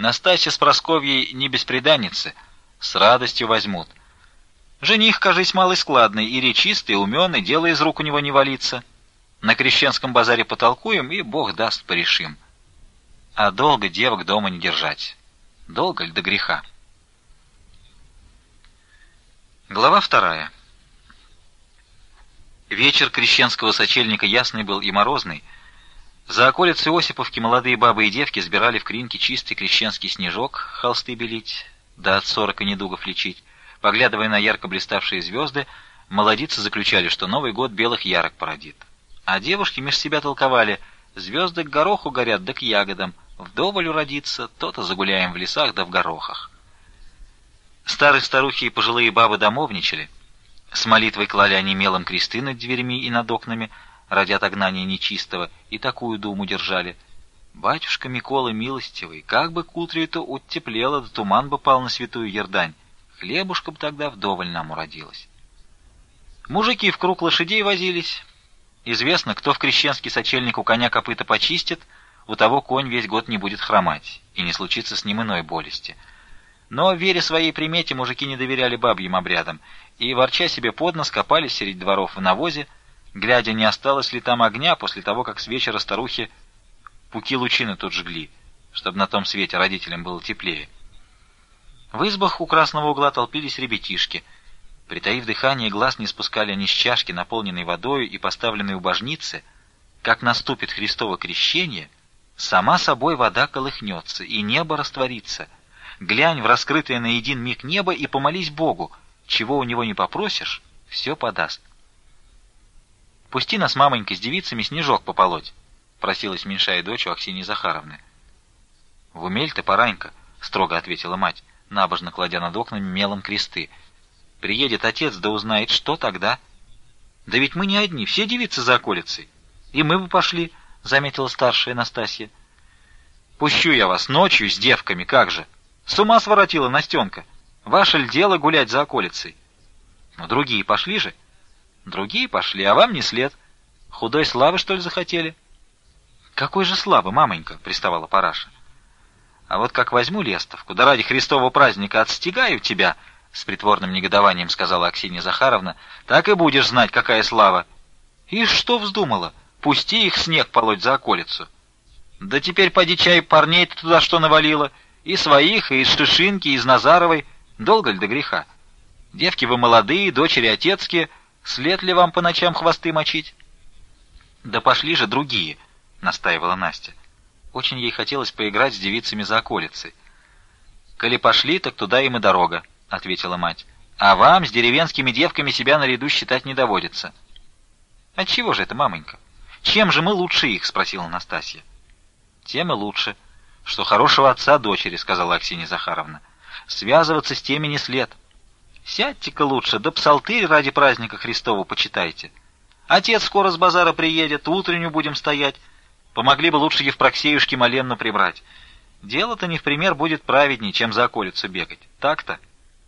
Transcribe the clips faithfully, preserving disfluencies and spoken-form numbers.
Настасья с Просковьей не бесприданницы, с радостью возьмут. Жених, кажись, малый складный, и речистый, уменный, дело из рук у него не валится. На крещенском базаре потолкуем, и Бог даст, порешим. А долго девок дома не держать. Долго ли до греха? Глава вторая. Вечер крещенского сочельника ясный был и морозный. За околицей Осиповки молодые бабы и девки сбирали в кринке чистый крещенский снежок, холсты белить, да от сорока недугов лечить. Поглядывая на ярко блиставшие звезды, молодицы заключали, что Новый год белых ярок породит. А девушки меж себя толковали: звезды к гороху горят, да к ягодам, вдоволь уродится, то-то загуляем в лесах да в горохах. Старые старухи и пожилые бабы домовничали. С молитвой клали они мелом кресты над дверьми и над окнами ради отогнания нечистого, и такую думу держали: батюшка Микола милостивый, как бы к утру-то утеплело, да туман бы пал на святую Ердань, хлебушка б тогда вдоволь нам уродилось. Мужики вкруг лошадей возились. Известно, кто в крещенский сочельник у коня копыта почистит, у того конь весь год не будет хромать, и не случится с ним иной болести. Но, веря своей примете, мужики не доверяли бабьим обрядам, и, ворча себе под нос, копались средь дворов в навозе, глядя, не осталось ли там огня после того, как с вечера старухи пуки лучины тут жгли, чтобы на том свете родителям было теплее. В избах у красного угла толпились ребятишки. Притаив дыхание, глаз не спускали они с чашки, наполненной водою и поставленной у божницы. Как наступит Христово крещение, сама собой вода колыхнется, и небо растворится. Глянь в раскрытое на един миг небо и помолись Богу. Чего у него не попросишь, все подаст. «Пусти нас, мамонька, с девицами снежок пополоть», — просилась меньшая дочь у Аксиньи Захаровны. «В умель ты, Паранька», — строго ответила мать, набожно кладя над окнами мелом кресты. «Приедет отец, да узнает, что тогда?» «Да ведь мы не одни, все девицы за околицей. И мы бы пошли», — заметила старшая Настасья. «Пущу я вас ночью с девками, как же! С ума своротила Настенка. Ваше ль дело гулять за околицей?» «Но другие пошли же». «Другие пошли, а вам не след. Худой славы, что ли, захотели?» «Какой же славы, мамонька?» — приставала Параша. «А вот как возьму лестовку, да ради Христового праздника отстегаю тебя», — с притворным негодованием сказала Аксинья Захаровна, — «так и будешь знать, какая слава». «И что вздумала? Пусти их снег полоть за околицу». «Да теперь поди чай парней-то туда что навалило, и своих, и из Шишинки, и из Назаровой. Долго ли до греха? Девки вы молодые, дочери отецкие, след ли вам по ночам хвосты мочить?» «Да пошли же другие», — настаивала Настя. Очень ей хотелось поиграть с девицами за околицей. «Коли пошли, так туда им и дорога», — ответила мать. «А вам с деревенскими девками себя наряду считать не доводится». «Отчего же это, мамонька? Чем же мы лучше их?» — спросила Настасья. «Тем и лучше, что хорошего отца дочери», — сказала Аксинья Захаровна. «Связываться с теми не след. Сядьте-ка лучше, да псалтырь ради праздника Христова почитайте. Отец скоро с базара приедет, утреннюю будем стоять. Помогли бы лучше Евпроксеюшке Маленну прибрать. Дело-то не в пример будет праведней, чем за околицу бегать. Так-то?»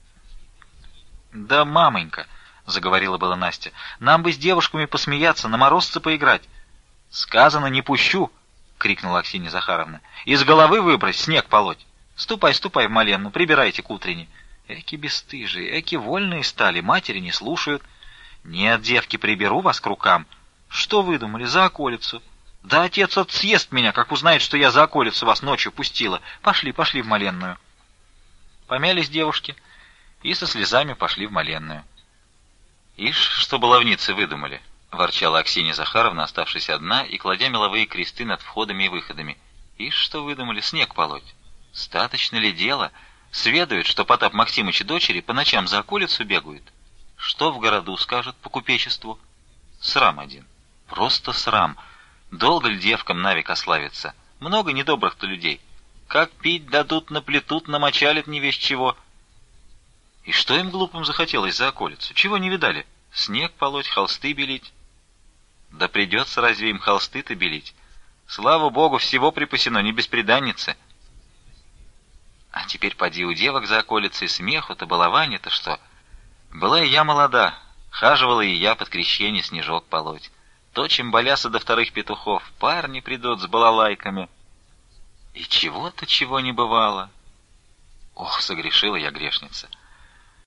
«Да, мамонька», — заговорила была Настя, — «нам бы с девушками посмеяться, на морозце поиграть». «Сказано, не пущу», — крикнула Аксинья Захаровна. «Из головы выбрось, снег полоть. Ступай, ступай в Маленну, прибирайте к утренне». Эки бесстыжие, эки вольные стали, матери не слушают. «Нет, девки, приберу вас к рукам». «Что выдумали, за околицу?» «Да отец от съест меня, как узнает, что я за околицу вас ночью пустила. Пошли, пошли в Маленную». Помялись девушки и со слезами пошли в Маленную. «Ишь, что баловницы выдумали», — ворчала Аксинья Захаровна, оставшись одна и кладя меловые кресты над входами и выходами. «Ишь, что выдумали, снег полоть. Статочно ли дело? Сведают, что Потап Максимыч и дочери по ночам за околицу бегают. Что в городу скажут по купечеству? Срам один. Просто срам. Долго ли девкам навек ославиться? Много недобрых-то людей. Как пить дадут, наплетут, намочалят не весь чего». И что им глупым захотелось за околицу? Чего не видали? Снег полоть, холсты белить. Да придется разве им холсты-то белить? Слава богу, всего припасено, не бесприданницы. А теперь поди у девок за околицей смеху-то, балование-то что? Была и я молода, хаживала и я под крещение снежок полоть. Точим баляса до вторых петухов, парни придут с балалайками. И чего-то, чего не бывало. Ох, согрешила я, грешница.